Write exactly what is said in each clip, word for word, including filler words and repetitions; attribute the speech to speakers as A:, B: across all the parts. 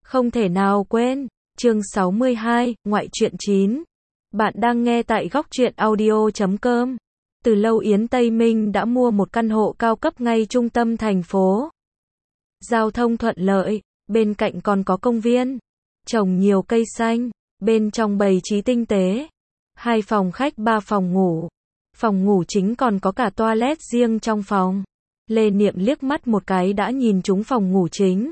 A: Không thể nào quên. Chương sáu mươi hai, ngoại truyện chín. Bạn đang nghe tại góc truyện audio chấm com. Từ lâu Yến Tây Minh đã mua một căn hộ cao cấp ngay trung tâm thành phố. Giao thông thuận lợi, bên cạnh còn có công viên, trồng nhiều cây xanh, bên trong bày trí tinh tế. Hai phòng khách ba phòng ngủ. Phòng ngủ chính còn có cả toilet riêng trong phòng. Lê Niệm liếc mắt một cái đã nhìn trúng phòng ngủ chính.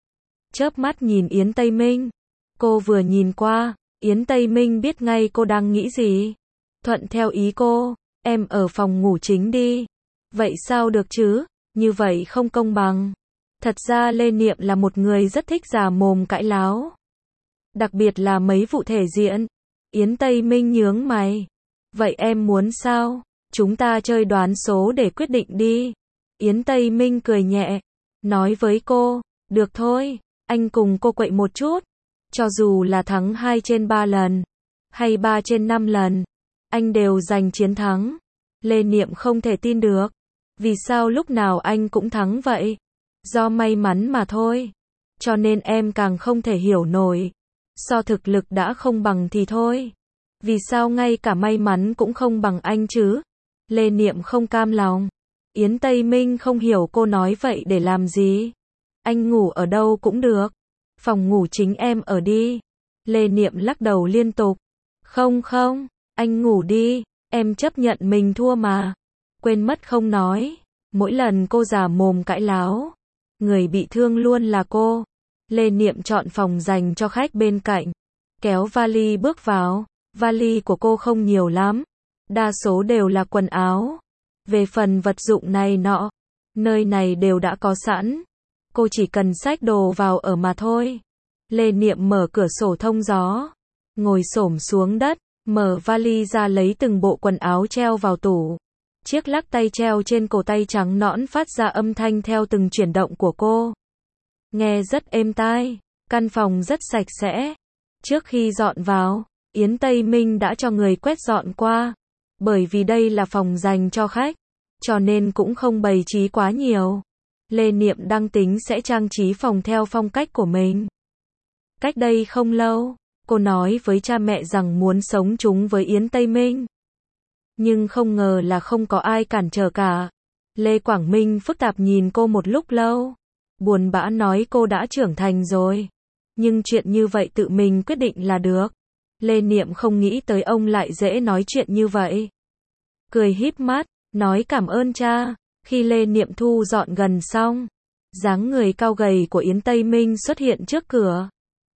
A: Chớp mắt nhìn Yến Tây Minh. Cô vừa nhìn qua, Yến Tây Minh biết ngay cô đang nghĩ gì. Thuận theo ý cô, em ở phòng ngủ chính đi. Vậy sao được chứ, như vậy không công bằng. Thật ra Lê Niệm là một người rất thích già mồm cãi láo. Đặc biệt là mấy vụ thể diện. Yến Tây Minh nhướng mày. Vậy em muốn sao? Chúng ta chơi đoán số để quyết định đi. Yến Tây Minh cười nhẹ, nói với cô, được thôi, anh cùng cô quậy một chút. Cho dù là thắng hai trên ba lần, hay ba trên năm lần, anh đều giành chiến thắng. Lê Niệm không thể tin được. Vì sao lúc nào anh cũng thắng vậy? Do may mắn mà thôi. Cho nên em càng không thể hiểu nổi. So thực lực đã không bằng thì thôi. Vì sao ngay cả may mắn cũng không bằng anh chứ? Lê Niệm không cam lòng. Yến Tây Minh không hiểu cô nói vậy để làm gì. Anh ngủ ở đâu cũng được. Phòng ngủ chính em ở đi. Lê Niệm lắc đầu liên tục. Không không, anh ngủ đi, em chấp nhận mình thua mà. Quên mất không nói. Mỗi lần cô già mồm cãi láo, người bị thương luôn là cô. Lê Niệm chọn phòng dành cho khách bên cạnh. Kéo vali bước vào. Vali của cô không nhiều lắm. Đa số đều là quần áo. Về phần vật dụng này nọ, nơi này đều đã có sẵn. Cô chỉ cần xách đồ vào ở mà thôi. Lê Niệm mở cửa sổ thông gió. Ngồi xổm xuống đất, mở vali ra lấy từng bộ quần áo treo vào tủ. Chiếc lắc tay treo trên cổ tay trắng nõn phát ra âm thanh theo từng chuyển động của cô. Nghe rất êm tai. Căn phòng rất sạch sẽ. Trước khi dọn vào, Yến Tây Minh đã cho người quét dọn qua. Bởi vì đây là phòng dành cho khách, cho nên cũng không bày trí quá nhiều. Lê Niệm đang tính sẽ trang trí phòng theo phong cách của mình. Cách đây không lâu, cô nói với cha mẹ rằng muốn sống chung với Yến Tây Minh. Nhưng không ngờ là không có ai cản trở cả. Lê Quảng Minh phức tạp nhìn cô một lúc lâu. Buồn bã nói cô đã trưởng thành rồi. Nhưng chuyện như vậy tự mình quyết định là được. Lê Niệm không nghĩ tới ông lại dễ nói chuyện như vậy. Cười híp mắt, nói cảm ơn cha. Khi Lê Niệm thu dọn gần xong, dáng người cao gầy của Yến Tây Minh xuất hiện trước cửa.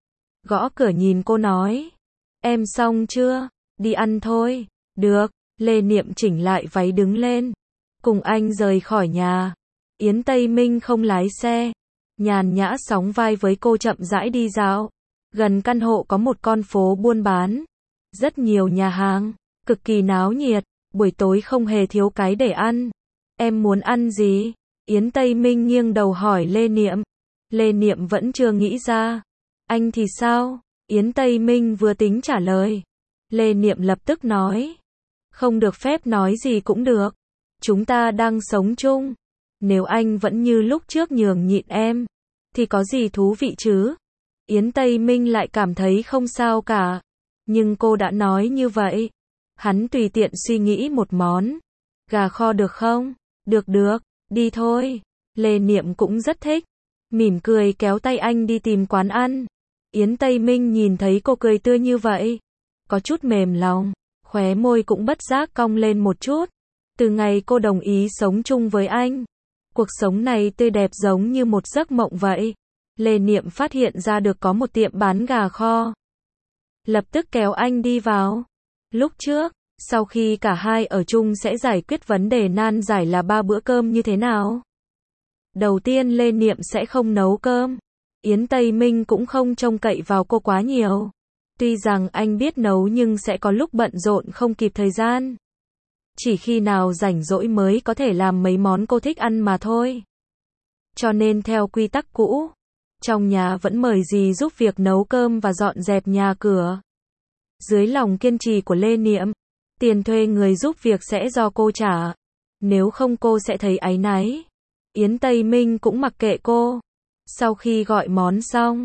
A: Gõ cửa nhìn cô nói. Em xong chưa? Đi ăn thôi. Được. Lê Niệm chỉnh lại váy đứng lên. Cùng anh rời khỏi nhà. Yến Tây Minh không lái xe. Nhàn nhã sóng vai với cô chậm rãi đi dạo. Gần căn hộ có một con phố buôn bán. Rất nhiều nhà hàng. Cực kỳ náo nhiệt. Buổi tối không hề thiếu cái để ăn. Em muốn ăn gì? Yến Tây Minh nghiêng đầu hỏi Lê Niệm. Lê Niệm vẫn chưa nghĩ ra. Anh thì sao? Yến Tây Minh vừa tính trả lời. Lê Niệm lập tức nói. Không được phép nói gì cũng được. Chúng ta đang sống chung. Nếu anh vẫn như lúc trước nhường nhịn em, thì có gì thú vị chứ? Yến Tây Minh lại cảm thấy không sao cả. Nhưng cô đã nói như vậy. Hắn tùy tiện suy nghĩ một món. Gà kho được không? Được được, đi thôi. Lê Niệm cũng rất thích. Mỉm cười kéo tay anh đi tìm quán ăn. Yến Tây Minh nhìn thấy cô cười tươi như vậy. Có chút mềm lòng. Khóe môi cũng bất giác cong lên một chút. Từ ngày cô đồng ý sống chung với anh, cuộc sống này tươi đẹp giống như một giấc mộng vậy. Lê Niệm phát hiện ra được có một tiệm bán gà kho. Lập tức kéo anh đi vào. Lúc trước, sau khi cả hai ở chung sẽ giải quyết vấn đề nan giải là ba bữa cơm như thế nào. Đầu tiên Lê Niệm sẽ không nấu cơm. Yến Tây Minh cũng không trông cậy vào cô quá nhiều. Tuy rằng anh biết nấu nhưng sẽ có lúc bận rộn không kịp thời gian. Chỉ khi nào rảnh rỗi mới có thể làm mấy món cô thích ăn mà thôi. Cho nên theo quy tắc cũ, trong nhà vẫn mời dì giúp việc nấu cơm và dọn dẹp nhà cửa. Dưới lòng kiên trì của Lê Niệm, tiền thuê người giúp việc sẽ do cô trả. Nếu không cô sẽ thấy áy náy. Yến Tây Minh cũng mặc kệ cô. Sau khi gọi món xong,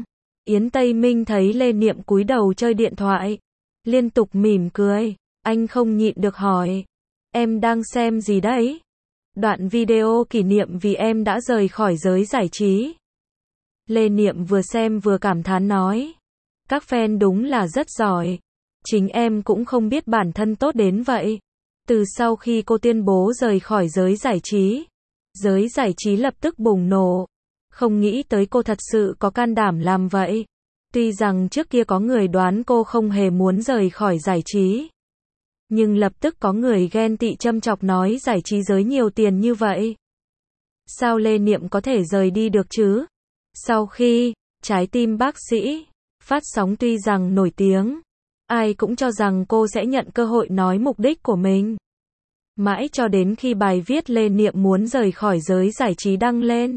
A: Yến Tây Minh thấy Lê Niệm cúi đầu chơi điện thoại, liên tục mỉm cười, anh không nhịn được hỏi, em đang xem gì đấy? Đoạn video kỷ niệm vì em đã rời khỏi giới giải trí. Lê Niệm vừa xem vừa cảm thán nói, các fan đúng là rất giỏi, chính em cũng không biết bản thân tốt đến vậy. Từ sau khi cô tuyên bố rời khỏi giới giải trí, giới giải trí lập tức bùng nổ. Không nghĩ tới cô thật sự có can đảm làm vậy. Tuy rằng trước kia có người đoán cô không hề muốn rời khỏi giải trí, nhưng lập tức có người ghen tị châm chọc nói giải trí giới nhiều tiền như vậy, sao Lê Niệm có thể rời đi được chứ? Sau khi Trái tim bác sĩ phát sóng tuy rằng nổi tiếng, ai cũng cho rằng cô sẽ nhận cơ hội nói mục đích của mình. Mãi cho đến khi bài viết Lê Niệm muốn rời khỏi giới giải trí đăng lên,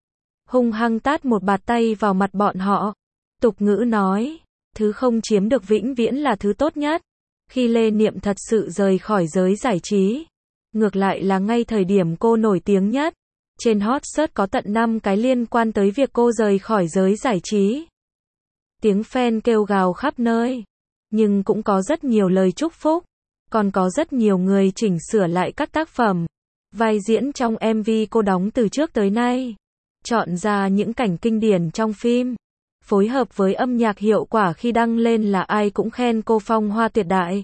A: hung hăng tát một bạt tay vào mặt bọn họ. Tục ngữ nói, thứ không chiếm được vĩnh viễn là thứ tốt nhất. Khi Lê Niệm thật sự rời khỏi giới giải trí, ngược lại là ngay thời điểm cô nổi tiếng nhất, trên hot search có tận năm cái liên quan tới việc cô rời khỏi giới giải trí. Tiếng fan kêu gào khắp nơi, nhưng cũng có rất nhiều lời chúc phúc, còn có rất nhiều người chỉnh sửa lại các tác phẩm, vai diễn trong em vê cô đóng từ trước tới nay, chọn ra những cảnh kinh điển trong phim, phối hợp với âm nhạc hiệu quả khi đăng lên là ai cũng khen cô phong hoa tuyệt đại.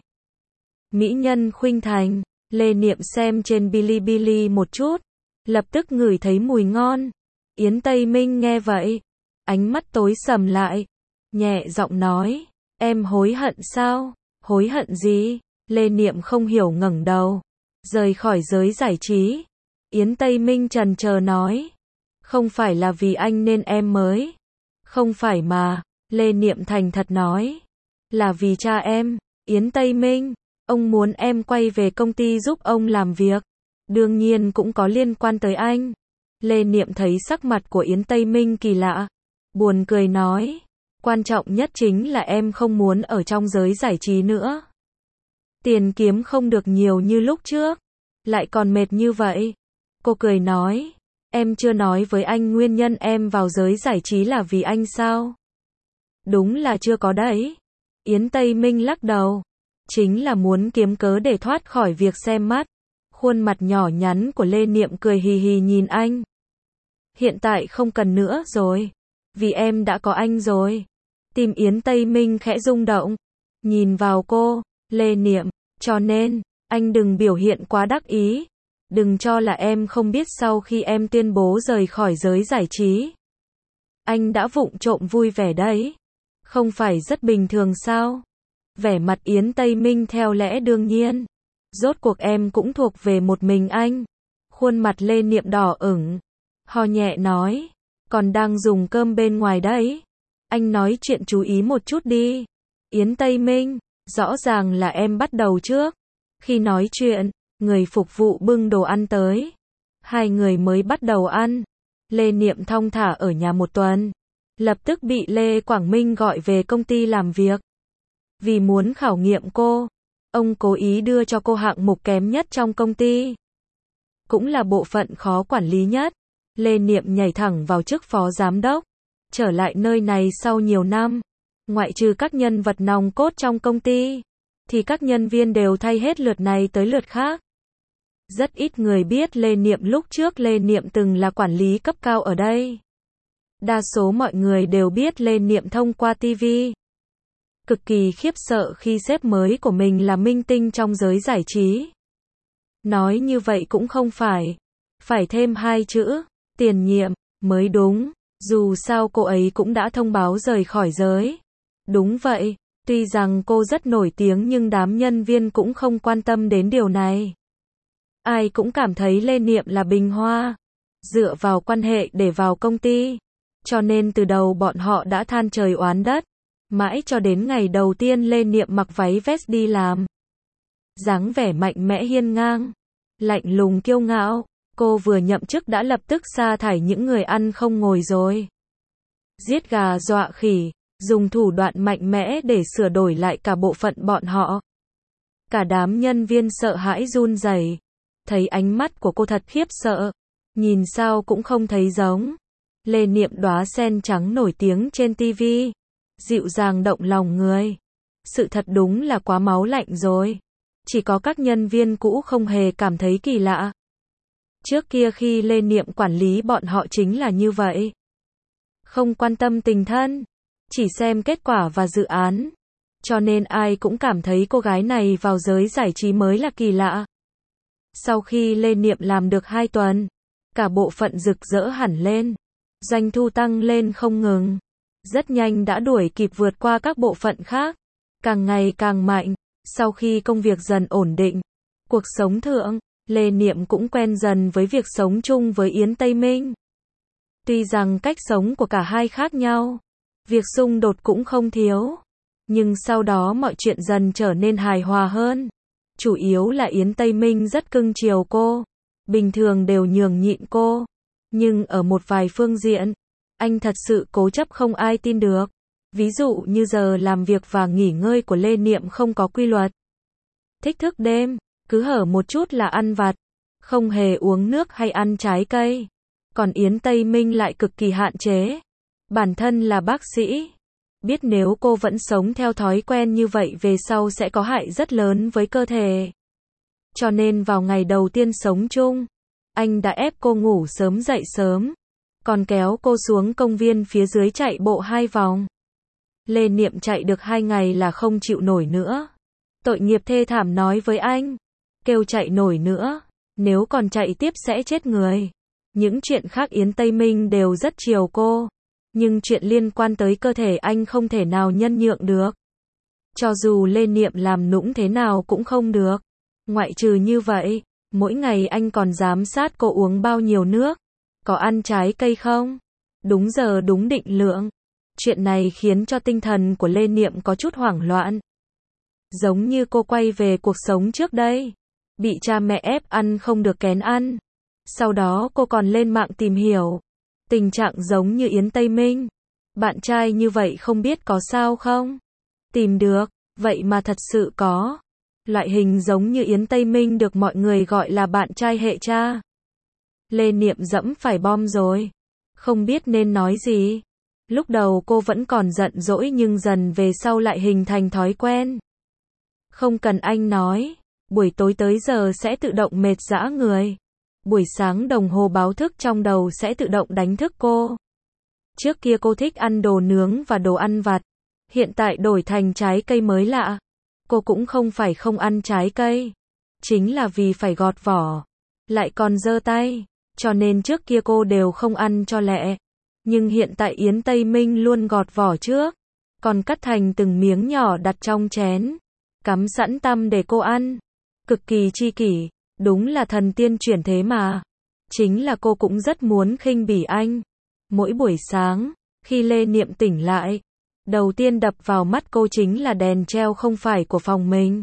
A: Mỹ nhân khuynh thành, Lê Niệm xem trên Bilibili một chút, lập tức ngửi thấy mùi ngon. Yến Tây Minh nghe vậy, ánh mắt tối sầm lại, nhẹ giọng nói, em hối hận sao? Hối hận gì? Lê Niệm không hiểu ngẩng đầu, rời khỏi giới giải trí. Yến Tây Minh trần chờ nói, không phải là vì anh nên em mới. Không phải mà, Lê Niệm thành thật nói, là vì cha em. Yến Tây Minh, ông muốn em quay về công ty giúp ông làm việc, đương nhiên cũng có liên quan tới anh. Lê Niệm thấy sắc mặt của Yến Tây Minh kỳ lạ, buồn cười nói, quan trọng nhất chính là em không muốn ở trong giới giải trí nữa. Tiền kiếm không được nhiều như lúc trước, lại còn mệt như vậy. Cô cười nói, em chưa nói với anh nguyên nhân em vào giới giải trí là vì anh sao? Đúng là chưa có đấy. Yến Tây Minh lắc đầu, chính là muốn kiếm cớ để thoát khỏi việc xem mắt. Khuôn mặt nhỏ nhắn của Lê Niệm cười hì hì nhìn anh. Hiện tại không cần nữa rồi, vì em đã có anh rồi. Tim Yến Tây Minh khẽ rung động, nhìn vào cô, Lê Niệm, cho nên, anh đừng biểu hiện quá đắc ý. Đừng cho là em không biết sau khi em tuyên bố rời khỏi giới giải trí, anh đã vụng trộm vui vẻ đấy. Không phải rất bình thường sao? Vẻ mặt Yến Tây Minh theo lẽ đương nhiên. Rốt cuộc em cũng thuộc về một mình anh. Khuôn mặt Lê Niệm đỏ ửng, ho nhẹ nói, còn đang dùng cơm bên ngoài đấy. Anh nói chuyện chú ý một chút đi. Yến Tây Minh, rõ ràng là em bắt đầu trước. Khi nói chuyện, người phục vụ bưng đồ ăn tới. Hai người mới bắt đầu ăn. Lê Niệm thong thả ở nhà một tuần, lập tức bị Lê Quảng Minh gọi về công ty làm việc. Vì muốn khảo nghiệm cô, ông cố ý đưa cho cô hạng mục kém nhất trong công ty, cũng là bộ phận khó quản lý nhất. Lê Niệm nhảy thẳng vào chức phó giám đốc. Trở lại nơi này sau nhiều năm, ngoại trừ các nhân vật nòng cốt trong công ty, thì các nhân viên đều thay hết lượt này tới lượt khác. Rất ít người biết Lê Niệm lúc trước Lê Niệm từng là quản lý cấp cao ở đây. Đa số mọi người đều biết Lê Niệm thông qua ti vi. Cực kỳ khiếp sợ khi sếp mới của mình là minh tinh trong giới giải trí. Nói như vậy cũng không phải. Phải thêm hai chữ, tiền nhiệm, mới đúng. Dù sao cô ấy cũng đã thông báo rời khỏi giới. Đúng vậy, tuy rằng cô rất nổi tiếng nhưng đám nhân viên cũng không quan tâm đến điều này. Ai cũng cảm thấy Lê Niệm là bình hoa, dựa vào quan hệ để vào công ty. Cho nên từ đầu bọn họ đã than trời oán đất. Mãi cho đến ngày đầu tiên Lê Niệm mặc váy vest đi làm. Dáng vẻ mạnh mẽ hiên ngang, lạnh lùng kiêu ngạo. Cô vừa nhậm chức đã lập tức sa thải những người ăn không ngồi rồi. Giết gà dọa khỉ, dùng thủ đoạn mạnh mẽ để sửa đổi lại cả bộ phận bọn họ. Cả đám nhân viên sợ hãi run rẩy. Thấy ánh mắt của cô thật khiếp sợ. Nhìn sao cũng không thấy giống. Lê Niệm đóa sen trắng nổi tiếng trên ti vi, dịu dàng động lòng người. Sự thật đúng là quá máu lạnh rồi. Chỉ có các nhân viên cũ không hề cảm thấy kỳ lạ. Trước kia khi Lê Niệm quản lý bọn họ chính là như vậy. Không quan tâm tình thân, chỉ xem kết quả và dự án. Cho nên ai cũng cảm thấy cô gái này vào giới giải trí mới là kỳ lạ. Sau khi Lê Niệm làm được hai tuần, cả bộ phận rực rỡ hẳn lên. Doanh thu tăng lên không ngừng. Rất nhanh đã đuổi kịp vượt qua các bộ phận khác. Càng ngày càng mạnh. Sau khi công việc dần ổn định, cuộc sống thượng, Lê Niệm cũng quen dần với việc sống chung với Yến Tây Minh. Tuy rằng cách sống của cả hai khác nhau, việc xung đột cũng không thiếu. Nhưng sau đó mọi chuyện dần trở nên hài hòa hơn. Chủ yếu là Yến Tây Minh rất cưng chiều cô. Bình thường đều nhường nhịn cô. Nhưng ở một vài phương diện, anh thật sự cố chấp không ai tin được. Ví dụ như giờ làm việc và nghỉ ngơi của Lê Niệm không có quy luật. Thích thức đêm, cứ hở một chút là ăn vặt. Không hề uống nước hay ăn trái cây. Còn Yến Tây Minh lại cực kỳ hạn chế. Bản thân là bác sĩ. Biết nếu cô vẫn sống theo thói quen như vậy về sau sẽ có hại rất lớn với cơ thể. Cho nên vào ngày đầu tiên sống chung, anh đã ép cô ngủ sớm dậy sớm. Còn kéo cô xuống công viên phía dưới chạy bộ hai vòng. Lê Niệm chạy được hai ngày là không chịu nổi nữa. Tội nghiệp thê thảm nói với anh. Kêu chạy nổi nữa. Nếu còn chạy tiếp sẽ chết người. Những chuyện khác Yến Tây Minh đều rất chiều cô. Nhưng chuyện liên quan tới cơ thể anh không thể nào nhân nhượng được. Cho dù Lê Niệm làm nũng thế nào cũng không được. Ngoại trừ như vậy, mỗi ngày anh còn giám sát cô uống bao nhiêu nước. Có ăn trái cây không? Đúng giờ đúng định lượng. Chuyện này khiến cho tinh thần của Lê Niệm có chút hoảng loạn. Giống như cô quay về cuộc sống trước đây. Bị cha mẹ ép ăn không được kén ăn. Sau đó cô còn lên mạng tìm hiểu. Tình trạng giống như Yến Tây Minh. Bạn trai như vậy không biết có sao không? Tìm được, vậy mà thật sự có. Loại hình giống như Yến Tây Minh được mọi người gọi là bạn trai hệ cha. Lê Niệm dẫm phải bom rồi. Không biết nên nói gì. Lúc đầu cô vẫn còn giận dỗi nhưng dần về sau lại hình thành thói quen. Không cần anh nói, buổi tối tới giờ sẽ tự động mệt rã người. Buổi sáng đồng hồ báo thức trong đầu sẽ tự động đánh thức cô. Trước kia cô thích ăn đồ nướng và đồ ăn vặt. Hiện tại đổi thành trái cây mới lạ. Cô cũng không phải không ăn trái cây. Chính là vì phải gọt vỏ. Lại còn giơ tay. Cho nên trước kia cô đều không ăn cho lẹ. Nhưng hiện tại Yến Tây Minh luôn gọt vỏ trước. Còn cắt thành từng miếng nhỏ đặt trong chén. Cắm sẵn tăm để cô ăn. Cực kỳ chi kỷ. Đúng là thần tiên chuyển thế mà. Chính là cô cũng rất muốn khinh bỉ anh. Mỗi buổi sáng, khi Lê Niệm tỉnh lại, đầu tiên đập vào mắt cô chính là đèn treo không phải của phòng mình.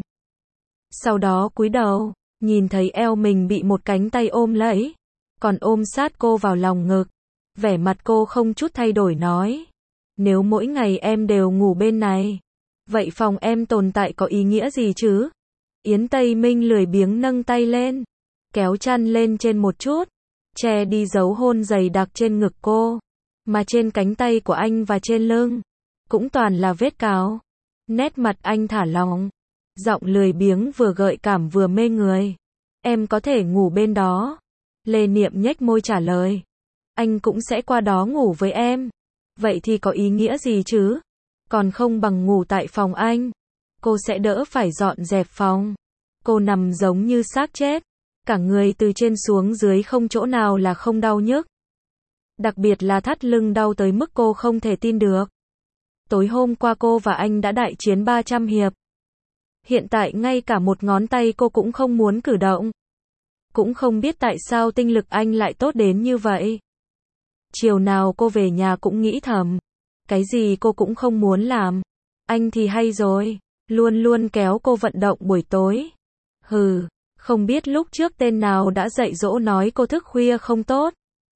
A: Sau đó cúi đầu, nhìn thấy eo mình bị một cánh tay ôm lấy, còn ôm sát cô vào lòng ngực. Vẻ mặt cô không chút thay đổi nói. Nếu mỗi ngày em đều ngủ bên này, vậy phòng em tồn tại có ý nghĩa gì chứ? Yến Tây Minh lười biếng nâng tay lên, kéo chăn lên trên một chút, che đi dấu hôn dày đặc trên ngực cô, mà trên cánh tay của anh và trên lưng, cũng toàn là vết cào. Nét mặt anh thả lỏng, giọng lười biếng vừa gợi cảm vừa mê người. Em có thể ngủ bên đó. Lê Niệm nhếch môi trả lời. Anh cũng sẽ qua đó ngủ với em. Vậy thì có ý nghĩa gì chứ? Còn không bằng ngủ tại phòng anh. Cô sẽ đỡ phải dọn dẹp phòng. Cô nằm giống như xác chết. Cả người từ trên xuống dưới không chỗ nào là không đau nhức. Đặc biệt là thắt lưng đau tới mức cô không thể tin được. Tối hôm qua cô và anh đã đại chiến ba trăm hiệp. Hiện tại ngay cả một ngón tay cô cũng không muốn cử động. Cũng không biết tại sao tinh lực anh lại tốt đến như vậy. Chiều nào cô về nhà cũng nghĩ thầm. Cái gì cô cũng không muốn làm. Anh thì hay rồi. Luôn luôn kéo cô vận động buổi tối. Hừ, không biết lúc trước tên nào đã dạy dỗ nói cô thức khuya không tốt.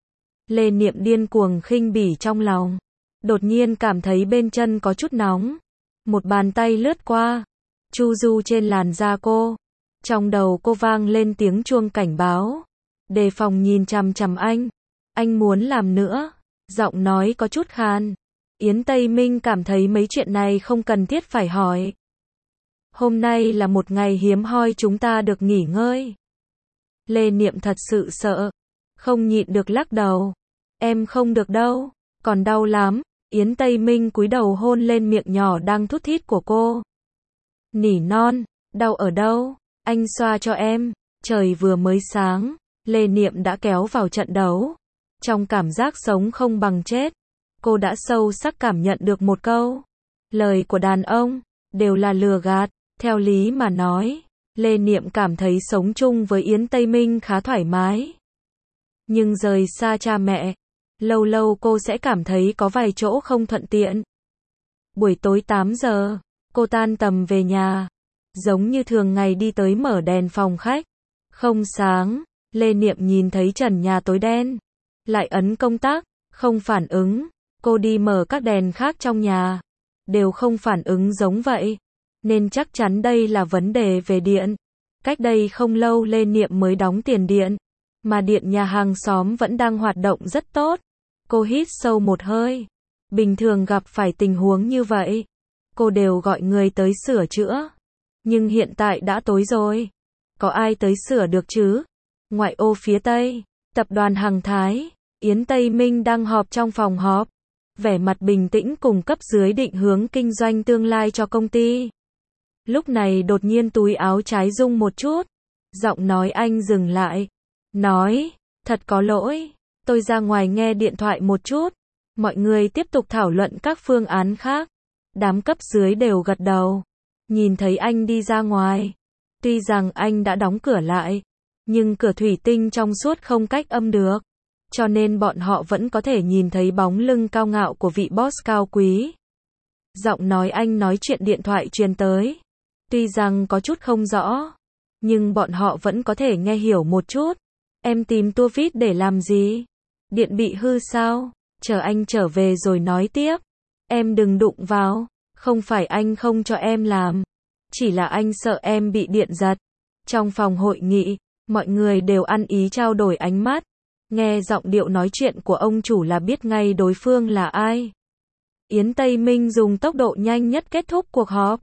A: Lê Niệm điên cuồng khinh bỉ trong lòng. Đột nhiên cảm thấy bên chân có chút nóng. Một bàn tay lướt qua. Chu du trên làn da cô. Trong đầu cô vang lên tiếng chuông cảnh báo. Đề phòng nhìn chằm chằm anh. Anh muốn làm nữa. Giọng nói có chút khan. Yến Tây Minh cảm thấy mấy chuyện này không cần thiết phải hỏi. Hôm nay là một ngày hiếm hoi chúng ta được nghỉ ngơi. Lê Niệm thật sự sợ. Không nhịn được lắc đầu. Em không được đâu. Còn đau lắm. Yến Tây Minh cúi đầu hôn lên miệng nhỏ đang thút thít của cô. Nỉ non. Đau ở đâu? Anh xoa cho em. Trời vừa mới sáng. Lê Niệm đã kéo vào trận đấu. Trong cảm giác sống không bằng chết. Cô đã sâu sắc cảm nhận được một câu. Lời của đàn ông. Đều là lừa gạt. Theo lý mà nói. Lê Niệm cảm thấy sống chung với Yến Tây Minh khá thoải mái. Nhưng rời xa cha mẹ. Lâu lâu cô sẽ cảm thấy có vài chỗ không thuận tiện. Buổi tối tám giờ. Cô tan tầm về nhà. Giống như thường ngày đi tới mở đèn phòng khách. Không sáng. Lê Niệm nhìn thấy trần nhà tối đen. Lại ấn công tắc. Không phản ứng. Cô đi mở các đèn khác trong nhà. Đều không phản ứng giống vậy. Nên chắc chắn đây là vấn đề về điện. Cách đây không lâu Lê Niệm mới đóng tiền điện. Mà điện nhà hàng xóm vẫn đang hoạt động rất tốt. Cô hít sâu một hơi. Bình thường gặp phải tình huống như vậy. Cô đều gọi người tới sửa chữa. Nhưng hiện tại đã tối rồi. Có ai tới sửa được chứ? Ngoại ô phía Tây. Tập đoàn Hằng Thái. Yến Tây Minh đang họp trong phòng họp. Vẻ mặt bình tĩnh cùng cấp dưới định hướng kinh doanh tương lai cho công ty. Lúc này đột nhiên túi áo trái rung một chút. Giọng nói anh dừng lại. Nói, thật có lỗi. Tôi ra ngoài nghe điện thoại một chút. Mọi người tiếp tục thảo luận các phương án khác. Đám cấp dưới đều gật đầu. Nhìn thấy anh đi ra ngoài. Tuy rằng anh đã đóng cửa lại. Nhưng cửa thủy tinh trong suốt không cách âm được. Cho nên bọn họ vẫn có thể nhìn thấy bóng lưng cao ngạo của vị boss cao quý. Giọng nói anh nói chuyện điện thoại truyền tới. Tuy rằng có chút không rõ. Nhưng bọn họ vẫn có thể nghe hiểu một chút. Em tìm tua vít để làm gì? Điện bị hư sao? Chờ anh trở về rồi nói tiếp. Em đừng đụng vào. Không phải anh không cho em làm. Chỉ là anh sợ em bị điện giật. Trong phòng hội nghị, mọi người đều ăn ý trao đổi ánh mắt. Nghe giọng điệu nói chuyện của ông chủ là biết ngay đối phương là ai. Yến Tây Minh dùng tốc độ nhanh nhất kết thúc cuộc họp.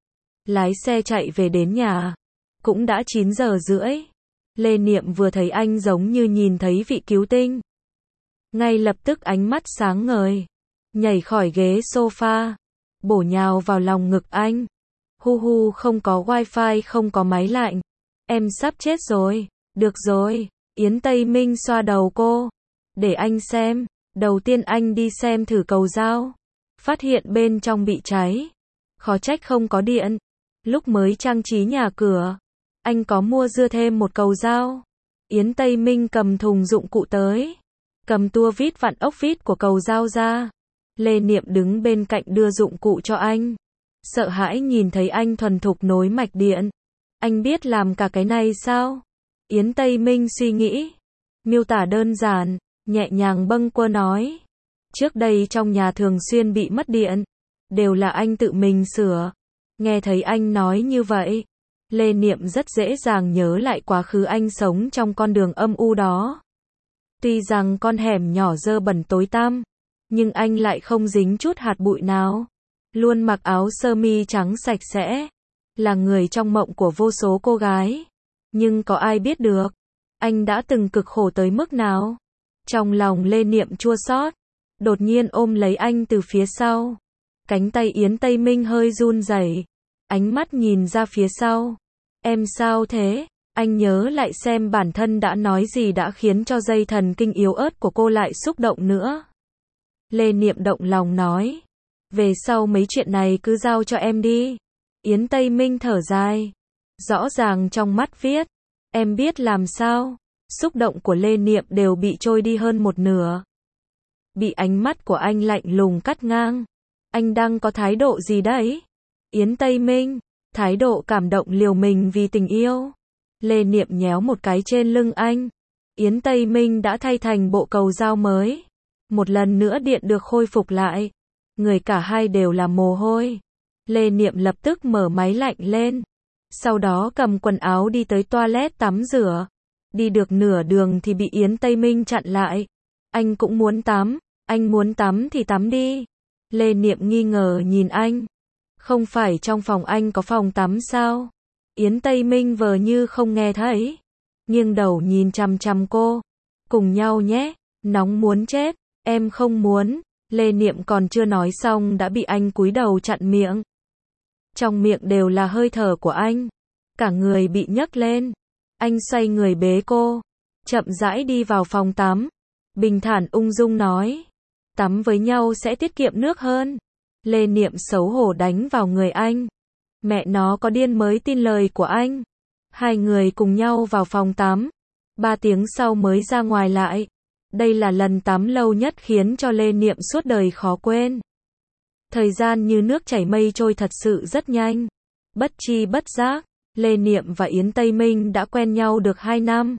A: Lái xe chạy về đến nhà. Cũng đã chín giờ rưỡi. Lê Niệm vừa thấy anh giống như nhìn thấy vị cứu tinh. Ngay lập tức ánh mắt sáng ngời. Nhảy khỏi ghế sofa. Bổ nhào vào lòng ngực anh. Hu hu không có wifi không có máy lạnh. Em sắp chết rồi. Được rồi. Yến Tây Minh xoa đầu cô. Để anh xem. Đầu tiên anh đi xem thử cầu dao. Phát hiện bên trong bị cháy. Khó trách không có điện. Lúc mới trang trí nhà cửa. Anh có mua dưa thêm một cầu dao. Yến Tây Minh cầm thùng dụng cụ tới. Cầm tua vít vặn ốc vít của cầu dao ra. Lê Niệm đứng bên cạnh đưa dụng cụ cho anh. Sợ hãi nhìn thấy anh thuần thục nối mạch điện. Anh biết làm cả cái này sao? Yến Tây Minh suy nghĩ. Miêu tả đơn giản, nhẹ nhàng bâng quơ nói. Trước đây trong nhà thường xuyên bị mất điện. Đều là anh tự mình sửa. Nghe thấy anh nói như vậy. Lê Niệm rất dễ dàng nhớ lại quá khứ anh sống trong con đường âm u đó. Tuy rằng con hẻm nhỏ dơ bẩn tối tăm. Nhưng anh lại không dính chút hạt bụi nào. Luôn mặc áo sơ mi trắng sạch sẽ. Là người trong mộng của vô số cô gái. Nhưng có ai biết được. Anh đã từng cực khổ tới mức nào. Trong lòng Lê Niệm chua xót. Đột nhiên ôm lấy anh từ phía sau. Cánh tay Yến Tây Minh hơi run rẩy. Ánh mắt nhìn ra phía sau. Em sao thế? Anh nhớ lại xem bản thân đã nói gì đã khiến cho dây thần kinh yếu ớt của cô lại xúc động nữa. Lê Niệm động lòng nói. Về sau mấy chuyện này cứ giao cho em đi. Yến Tây Minh thở dài. Rõ ràng trong mắt viết. Em biết làm sao. Xúc động của Lê Niệm đều bị trôi đi hơn một nửa. Bị ánh mắt của anh lạnh lùng cắt ngang. Anh đang có thái độ gì đấy? Yến Tây Minh. Thái độ cảm động liều mình vì tình yêu. Lê Niệm nhéo một cái trên lưng anh. Yến Tây Minh đã thay thành bộ cầu dao mới. Một lần nữa điện được khôi phục lại. Người cả hai đều là mồ hôi. Lê Niệm lập tức mở máy lạnh lên. Sau đó cầm quần áo đi tới toilet tắm rửa. Đi được nửa đường thì bị Yến Tây Minh chặn lại. Anh cũng muốn tắm. Anh muốn tắm thì tắm đi. Lê Niệm nghi ngờ nhìn anh. Không phải trong phòng anh có phòng tắm sao? Yến Tây Minh vờ như không nghe thấy. Nghiêng đầu nhìn chằm chằm cô. Cùng nhau nhé, nóng muốn chết. Em không muốn. Lê Niệm còn chưa nói xong đã bị anh cúi đầu chặn miệng. Trong miệng đều là hơi thở của anh. Cả người bị nhấc lên. Anh xoay người bế cô. Chậm rãi đi vào phòng tắm. Bình thản ung dung nói. Tắm với nhau sẽ tiết kiệm nước hơn. Lê Niệm xấu hổ đánh vào người anh. Mẹ nó có điên mới tin lời của anh. Hai người cùng nhau vào phòng tắm. Ba tiếng sau mới ra ngoài lại. Đây là lần tắm lâu nhất khiến cho Lê Niệm suốt đời khó quên. Thời gian như nước chảy mây trôi thật sự rất nhanh. Bất chi bất giác, Lê Niệm và Yến Tây Minh đã quen nhau được hai năm.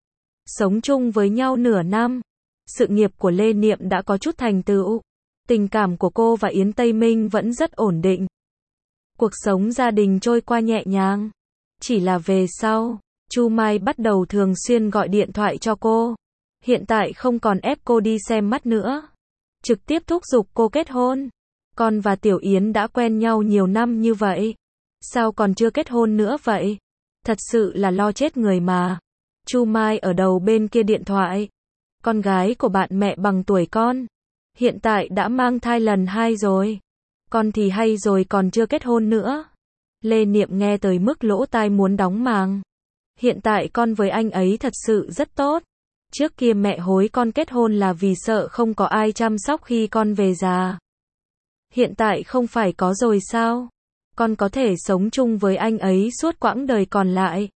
A: Sống chung với nhau nửa năm. Sự nghiệp của Lê Niệm đã có chút thành tựu. Tình cảm của cô và Yến Tây Minh vẫn rất ổn định. Cuộc sống gia đình trôi qua nhẹ nhàng. Chỉ là về sau, Chu Mai bắt đầu thường xuyên gọi điện thoại cho cô. Hiện tại không còn ép cô đi xem mắt nữa. Trực tiếp thúc giục cô kết hôn. Con và Tiểu Yến đã quen nhau nhiều năm như vậy. Sao còn chưa kết hôn nữa vậy? Thật sự là lo chết người mà. Chu Mai ở đầu bên kia điện thoại. Con gái của bạn mẹ bằng tuổi con. Hiện tại đã mang thai lần hai rồi. Con thì hay rồi còn chưa kết hôn nữa. Lê Niệm nghe tới mức lỗ tai muốn đóng màng. Hiện tại con với anh ấy thật sự rất tốt. Trước kia mẹ hối con kết hôn là vì sợ không có ai chăm sóc khi con về già. Hiện tại không phải có rồi sao? Con có thể sống chung với anh ấy suốt quãng đời còn lại.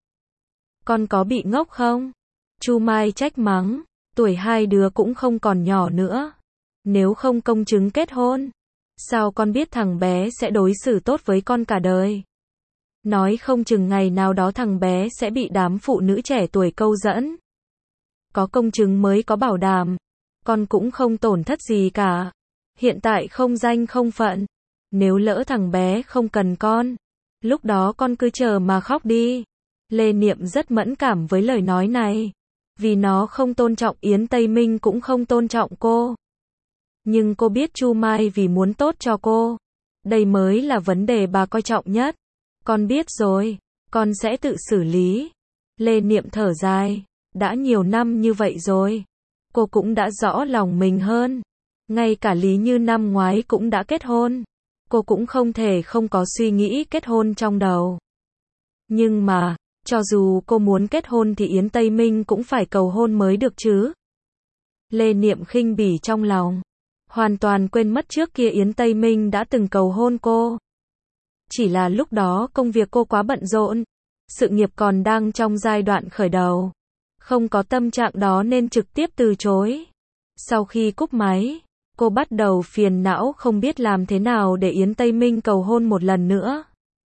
A: Con có bị ngốc không? Chu Mai trách mắng. Tuổi hai đứa cũng không còn nhỏ nữa. Nếu không công chứng kết hôn, sao con biết thằng bé sẽ đối xử tốt với con cả đời? Nói không chừng ngày nào đó thằng bé sẽ bị đám phụ nữ trẻ tuổi câu dẫn. Có công chứng mới có bảo đảm. Con cũng không tổn thất gì cả. Hiện tại không danh không phận. Nếu lỡ thằng bé không cần con, lúc đó con cứ chờ mà khóc đi. Lê Niệm rất mẫn cảm với lời nói này. Vì nó không tôn trọng Yến Tây Minh cũng không tôn trọng cô. Nhưng cô biết Chu Mai vì muốn tốt cho cô. Đây mới là vấn đề bà coi trọng nhất. Con biết rồi, con sẽ tự xử lý. Lê Niệm thở dài. Đã nhiều năm như vậy rồi. Cô cũng đã rõ lòng mình hơn. Ngay cả Lý Như năm ngoái cũng đã kết hôn. Cô cũng không thể không có suy nghĩ kết hôn trong đầu. Nhưng mà, cho dù cô muốn kết hôn thì Yến Tây Minh cũng phải cầu hôn mới được chứ. Lê Niệm khinh bỉ trong lòng. Hoàn toàn quên mất trước kia Yến Tây Minh đã từng cầu hôn cô. Chỉ là lúc đó công việc cô quá bận rộn. Sự nghiệp còn đang trong giai đoạn khởi đầu. Không có tâm trạng đó nên trực tiếp từ chối. Sau khi cúp máy, cô bắt đầu phiền não không biết làm thế nào để Yến Tây Minh cầu hôn một lần nữa.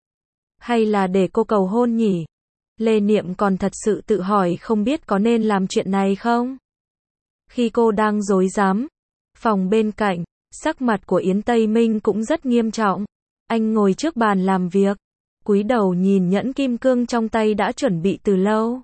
A: Hay là để cô cầu hôn nhỉ? Lê Niệm còn thật sự tự hỏi không biết có nên làm chuyện này không? Khi cô đang rối rắm, phòng bên cạnh, sắc mặt của Yến Tây Minh cũng rất nghiêm trọng. Anh ngồi trước bàn làm việc, cúi đầu nhìn nhẫn kim cương trong tay đã chuẩn bị từ lâu.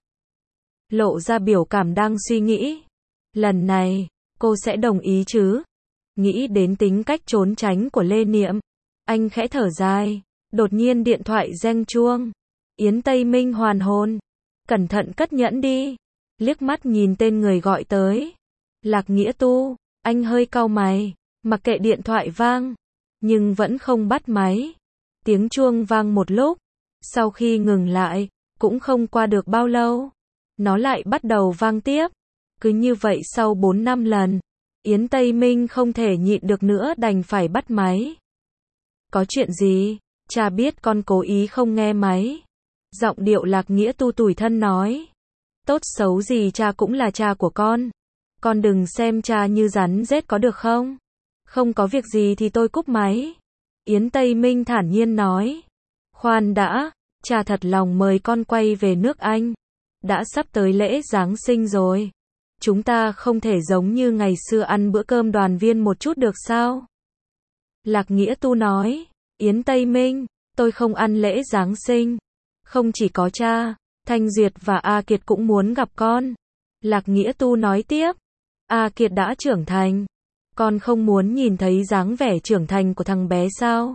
A: Lộ ra biểu cảm đang suy nghĩ. Lần này, cô sẽ đồng ý chứ? Nghĩ đến tính cách trốn tránh của Lê Niệm, anh khẽ thở dài. Đột nhiên điện thoại reng chuông. Yến Tây Minh hoàn hồn. Cẩn thận cất nhẫn đi. Liếc mắt nhìn tên người gọi tới. Lạc Nghĩa Tu. Anh hơi cau mày. Mặc kệ điện thoại vang. Nhưng vẫn không bắt máy. Tiếng chuông vang một lúc. Sau khi ngừng lại, cũng không qua được bao lâu. Nó lại bắt đầu vang tiếp. Cứ như vậy sau bốn năm lần. Yến Tây Minh không thể nhịn được nữa đành phải bắt máy. Có chuyện gì? Cha biết con cố ý không nghe máy. Giọng điệu Lạc Nghĩa Tu tủi thân nói. Tốt xấu gì cha cũng là cha của con. Con đừng xem cha như rắn rết có được không? Không có việc gì thì tôi cúp máy. Yến Tây Minh thản nhiên nói. Khoan đã, cha thật lòng mời con quay về nước Anh. Đã sắp tới lễ Giáng sinh rồi. Chúng ta không thể giống như ngày xưa ăn bữa cơm đoàn viên một chút được sao? Lạc Nghĩa Tu nói. Yến Tây Minh, tôi không ăn lễ Giáng sinh. Không chỉ có cha, Thanh Duyệt và A Kiệt cũng muốn gặp con. Lạc Nghĩa Tu nói tiếp. A Kiệt đã trưởng thành. Con không muốn nhìn thấy dáng vẻ trưởng thành của thằng bé sao?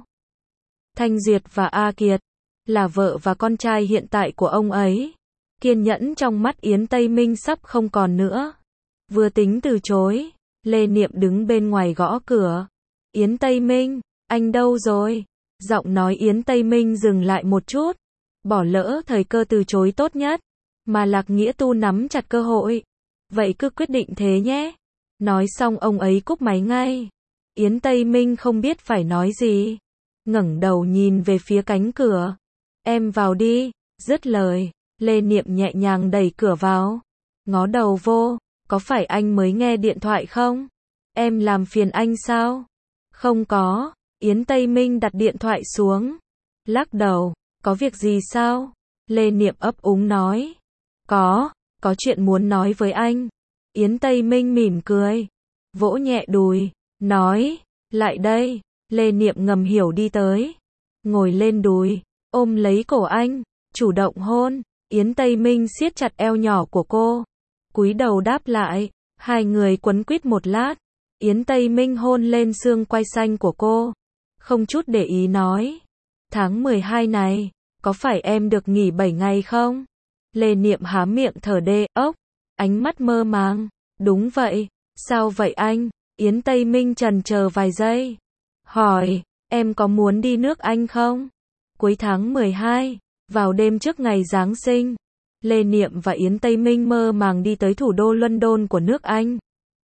A: Thanh Duyệt và A Kiệt là vợ và con trai hiện tại của ông ấy. Kiên nhẫn trong mắt Yến Tây Minh sắp không còn nữa. Vừa tính từ chối, Lê Niệm đứng bên ngoài gõ cửa. Yến Tây Minh, anh đâu rồi? Giọng nói Yến Tây Minh dừng lại một chút. Bỏ lỡ thời cơ từ chối tốt nhất. Mà Lạc Nghĩa Tu nắm chặt cơ hội. Vậy cứ quyết định thế nhé. Nói xong ông ấy cúp máy ngay. Yến Tây Minh không biết phải nói gì. Ngẩng đầu nhìn về phía cánh cửa. Em vào đi. Dứt lời, Lê Niệm nhẹ nhàng đẩy cửa vào. Ngó đầu vô. Có phải anh mới nghe điện thoại không? Em làm phiền anh sao? Không có. Yến Tây Minh đặt điện thoại xuống. Lắc đầu. Có việc gì sao? Lê Niệm ấp úng nói. Có, có chuyện muốn nói với anh. Yến Tây Minh mỉm cười. Vỗ nhẹ đùi. Nói, lại đây. Lê Niệm ngầm hiểu đi tới. Ngồi lên đùi. Ôm lấy cổ anh. Chủ động hôn. Yến Tây Minh siết chặt eo nhỏ của cô. Cúi đầu đáp lại. Hai người quấn quýt một lát. Yến Tây Minh hôn lên xương quai xanh của cô. Không chút để ý nói. Tháng mười hai này, có phải em được nghỉ bảy ngày không? Lê Niệm há miệng thở đê ốc. Ánh mắt mơ màng. Đúng vậy. Sao vậy anh? Yến Tây Minh chần chờ vài giây. Hỏi, em có muốn đi nước Anh không? Cuối tháng mười hai, vào đêm trước ngày Giáng sinh, Lê Niệm và Yến Tây Minh mơ màng đi tới thủ đô London của nước Anh.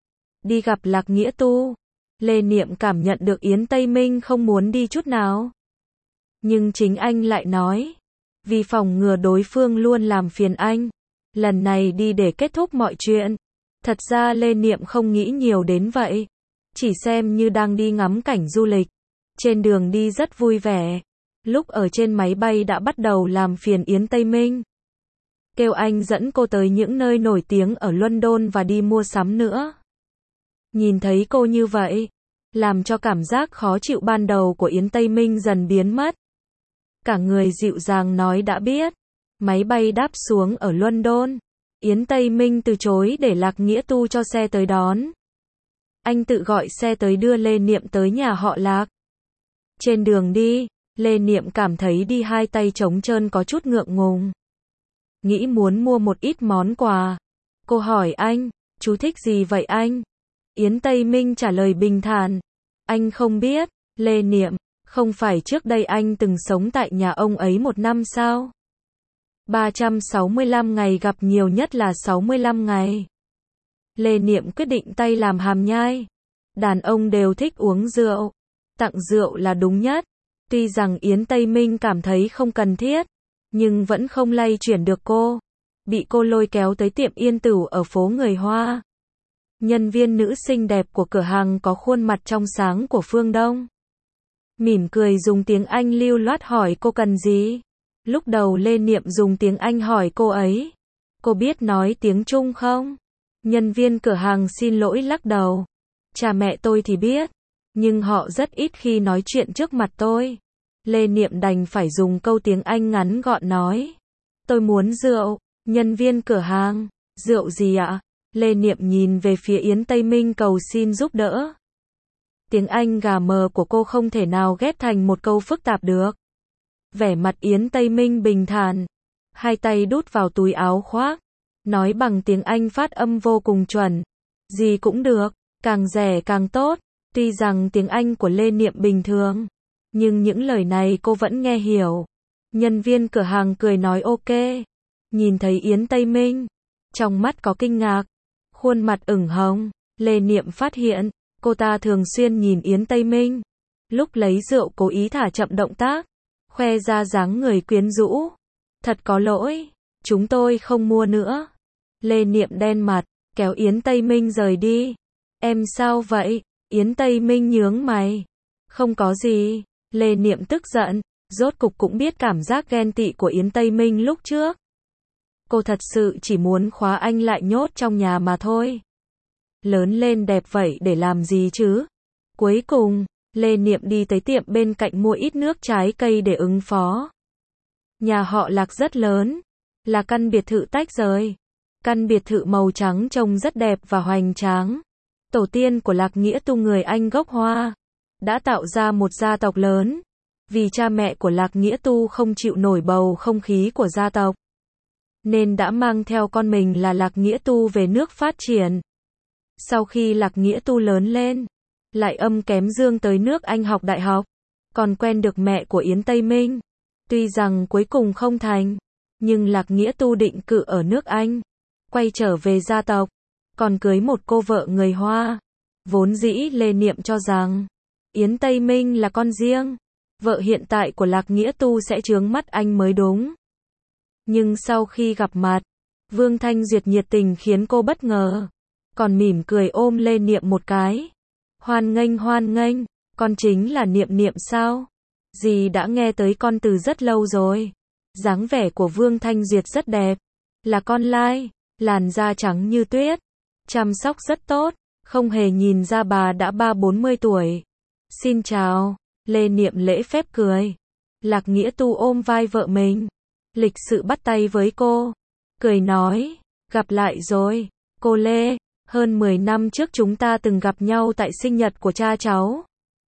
A: Đi gặp Lạc Nghĩa Tu. Lê Niệm cảm nhận được Yến Tây Minh không muốn đi chút nào. Nhưng chính anh lại nói. Vì phòng ngừa đối phương luôn làm phiền anh. Lần này đi để kết thúc mọi chuyện. Thật ra Lê Niệm không nghĩ nhiều đến vậy. Chỉ xem như đang đi ngắm cảnh du lịch. Trên đường đi rất vui vẻ. Lúc ở trên máy bay đã bắt đầu làm phiền Yến Tây Minh. Kêu anh dẫn cô tới những nơi nổi tiếng ở London và đi mua sắm nữa. Nhìn thấy cô như vậy, làm cho cảm giác khó chịu ban đầu của Yến Tây Minh dần biến mất. Cả người dịu dàng nói đã biết. Máy bay đáp xuống ở London. Yến Tây Minh từ chối để Lạc Nghĩa Tu cho xe tới đón. Anh tự gọi xe tới đưa Lê Niệm tới nhà họ Lạc. Trên đường đi, Lê Niệm cảm thấy đi hai tay trống trơn có chút ngượng ngùng. Nghĩ muốn mua một ít món quà. Cô hỏi anh, chú thích gì vậy anh? Yến Tây Minh trả lời bình thản. Anh không biết. Lê Niệm, không phải trước đây anh từng sống tại nhà ông ấy một năm sao? ba trăm sáu mươi lăm ngày gặp nhiều nhất là sáu mươi lăm ngày. Lê Niệm quyết định tay làm hàm nhai. Đàn ông đều thích uống rượu. Tặng rượu là đúng nhất. Tuy rằng Yến Tây Minh cảm thấy không cần thiết, nhưng vẫn không lay chuyển được cô. Bị cô lôi kéo tới tiệm Yên Tửu ở phố Người Hoa. Nhân viên nữ xinh đẹp của cửa hàng có khuôn mặt trong sáng của phương Đông. Mỉm cười dùng tiếng Anh lưu loát hỏi cô cần gì. Lúc đầu Lê Niệm dùng tiếng Anh hỏi cô ấy. Cô biết nói tiếng Trung không? Nhân viên cửa hàng xin lỗi lắc đầu. Cha mẹ tôi thì biết, nhưng họ rất ít khi nói chuyện trước mặt tôi. Lê Niệm đành phải dùng câu tiếng Anh ngắn gọn nói. Tôi muốn rượu. Nhân viên cửa hàng, rượu gì ạ? Lê Niệm nhìn về phía Yến Tây Minh cầu xin giúp đỡ. Tiếng Anh gà mờ của cô không thể nào ghép thành một câu phức tạp được. Vẻ mặt Yến Tây Minh bình thản. Hai tay đút vào túi áo khoác. Nói bằng tiếng Anh phát âm vô cùng chuẩn. Gì cũng được, càng rẻ càng tốt. Tuy rằng tiếng Anh của Lê Niệm bình thường, nhưng những lời này cô vẫn nghe hiểu. Nhân viên cửa hàng cười nói ok. Nhìn thấy Yến Tây Minh, trong mắt có kinh ngạc, khuôn mặt ửng hồng. Lê Niệm phát hiện, cô ta thường xuyên nhìn Yến Tây Minh. Lúc lấy rượu cố ý thả chậm động tác, khoe ra dáng người quyến rũ. Thật có lỗi, chúng tôi không mua nữa. Lê Niệm đen mặt, kéo Yến Tây Minh rời đi. Em sao vậy? Yến Tây Minh nhướng mày. Không có gì. Lê Niệm tức giận, rốt cục cũng biết cảm giác ghen tị của Yến Tây Minh lúc trước. Cô thật sự chỉ muốn khóa anh lại nhốt trong nhà mà thôi. Lớn lên đẹp vậy để làm gì chứ? Cuối cùng, Lê Niệm đi tới tiệm bên cạnh mua ít nước trái cây để ứng phó. Nhà họ Lạc rất lớn, là căn biệt thự tách rời. Căn biệt thự màu trắng trông rất đẹp và hoành tráng. Tổ tiên của Lạc Nghĩa Tu người Anh gốc Hoa, đã tạo ra một gia tộc lớn. Vì cha mẹ của Lạc Nghĩa Tu không chịu nổi bầu không khí của gia tộc, nên đã mang theo con mình là Lạc Nghĩa Tu về nước phát triển. Sau khi Lạc Nghĩa Tu lớn lên, lại âm kém dương tới nước Anh học đại học, còn quen được mẹ của Yến Tây Minh. Tuy rằng cuối cùng không thành, nhưng Lạc Nghĩa Tu định cư ở nước Anh, quay trở về gia tộc, còn cưới một cô vợ người Hoa. Vốn dĩ Lê Niệm cho rằng Yến Tây Minh là con riêng, vợ hiện tại của Lạc Nghĩa Tu sẽ chướng mắt anh mới đúng. Nhưng sau khi gặp mặt, Vương Thanh Duyệt nhiệt tình khiến cô bất ngờ, còn mỉm cười ôm Lê Niệm một cái. Hoan nghênh hoan nghênh, con chính là Niệm Niệm sao? Dì đã nghe tới con từ rất lâu rồi. Dáng vẻ của Vương Thanh Duyệt rất đẹp, là con lai, làn da trắng như tuyết, chăm sóc rất tốt, không hề nhìn ra bà đã ba bốn mươi tuổi. Xin chào, Lê Niệm lễ phép cười. Lạc Nghĩa Tu ôm vai vợ mình, lịch sự bắt tay với cô, cười nói, gặp lại rồi, cô Lê, hơn mười năm trước chúng ta từng gặp nhau tại sinh nhật của cha cháu.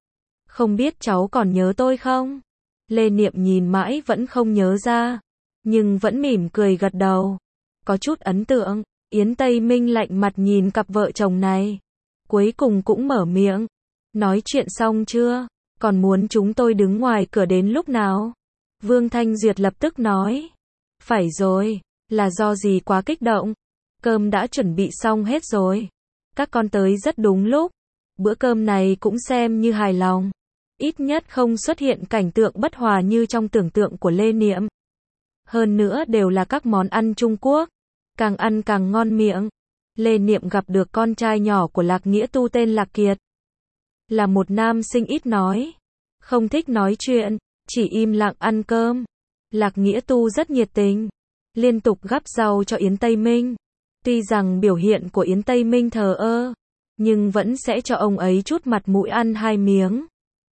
A: Không biết cháu còn nhớ tôi không? Lê Niệm nhìn mãi vẫn không nhớ ra, nhưng vẫn mỉm cười gật đầu. Có chút ấn tượng. Yến Tây Minh lạnh mặt nhìn cặp vợ chồng này, cuối cùng cũng mở miệng. Nói chuyện xong chưa? Còn muốn chúng tôi đứng ngoài cửa đến lúc nào? Vương Thanh Duyệt lập tức nói. Phải rồi, là do gì quá kích động. Cơm đã chuẩn bị xong hết rồi. Các con tới rất đúng lúc. Bữa cơm này cũng xem như hài lòng. Ít nhất không xuất hiện cảnh tượng bất hòa như trong tưởng tượng của Lê Niệm. Hơn nữa đều là các món ăn Trung Quốc. Càng ăn càng ngon miệng. Lê Niệm gặp được con trai nhỏ của Lạc Nghĩa Tu tên Lạc Kiệt. Là một nam sinh ít nói, không thích nói chuyện, chỉ im lặng ăn cơm. Lạc Nghĩa Tu rất nhiệt tình, liên tục gắp rau cho Yến Tây Minh. Tuy rằng biểu hiện của Yến Tây Minh thờ ơ, nhưng vẫn sẽ cho ông ấy chút mặt mũi ăn hai miếng.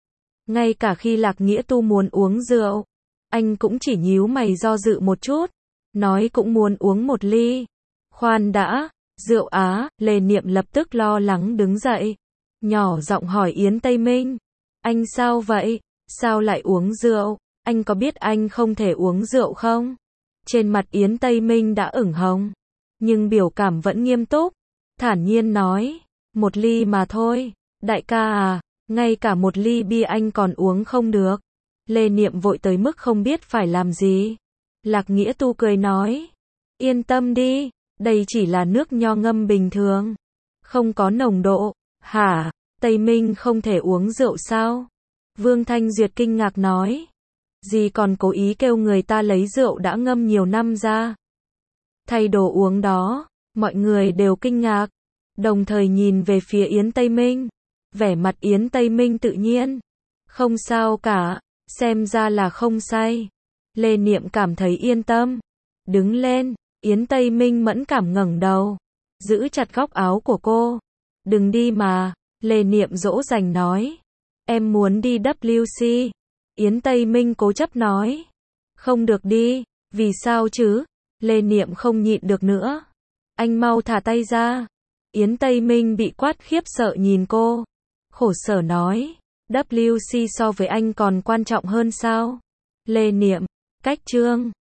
A: Ngay cả khi Lạc Nghĩa Tu muốn uống rượu, anh cũng chỉ nhíu mày do dự một chút, nói cũng muốn uống một ly. Khoan đã, rượu á? Lê Niệm lập tức lo lắng đứng dậy, nhỏ giọng hỏi Yến Tây Minh, anh sao vậy? Sao lại uống rượu? Anh có biết anh không thể uống rượu không? Trên mặt Yến Tây Minh đã ửng hồng, nhưng biểu cảm vẫn nghiêm túc, thản nhiên nói, một ly mà thôi. Đại ca à, ngay cả một ly bia anh còn uống không được. Lê Niệm vội tới mức không biết phải làm gì. Lạc Nghĩa Tu cười nói, yên tâm đi, đây chỉ là nước nho ngâm bình thường, không có nồng độ. Hả? Tây Minh không thể uống rượu sao? Vương Thanh Duyệt kinh ngạc nói, dì còn cố ý kêu người ta lấy rượu đã ngâm nhiều năm ra thay đồ uống đó. Mọi người đều kinh ngạc, đồng thời nhìn về phía Yến Tây Minh. Vẻ mặt Yến Tây Minh tự nhiên, không sao cả, xem ra là không say. Lê Niệm cảm thấy yên tâm, đứng lên. Yến Tây Minh mẫn cảm ngẩng đầu, giữ chặt góc áo của cô. Đừng đi mà, Lê Niệm dỗ dành nói. Em muốn đi W C. Yến Tây Minh cố chấp nói. Không được đi, vì sao chứ? Lê Niệm không nhịn được nữa. Anh mau thả tay ra. Yến Tây Minh bị quát khiếp sợ nhìn cô, khổ sở nói. W C so với anh còn quan trọng hơn sao? Lê Niệm, cách chương.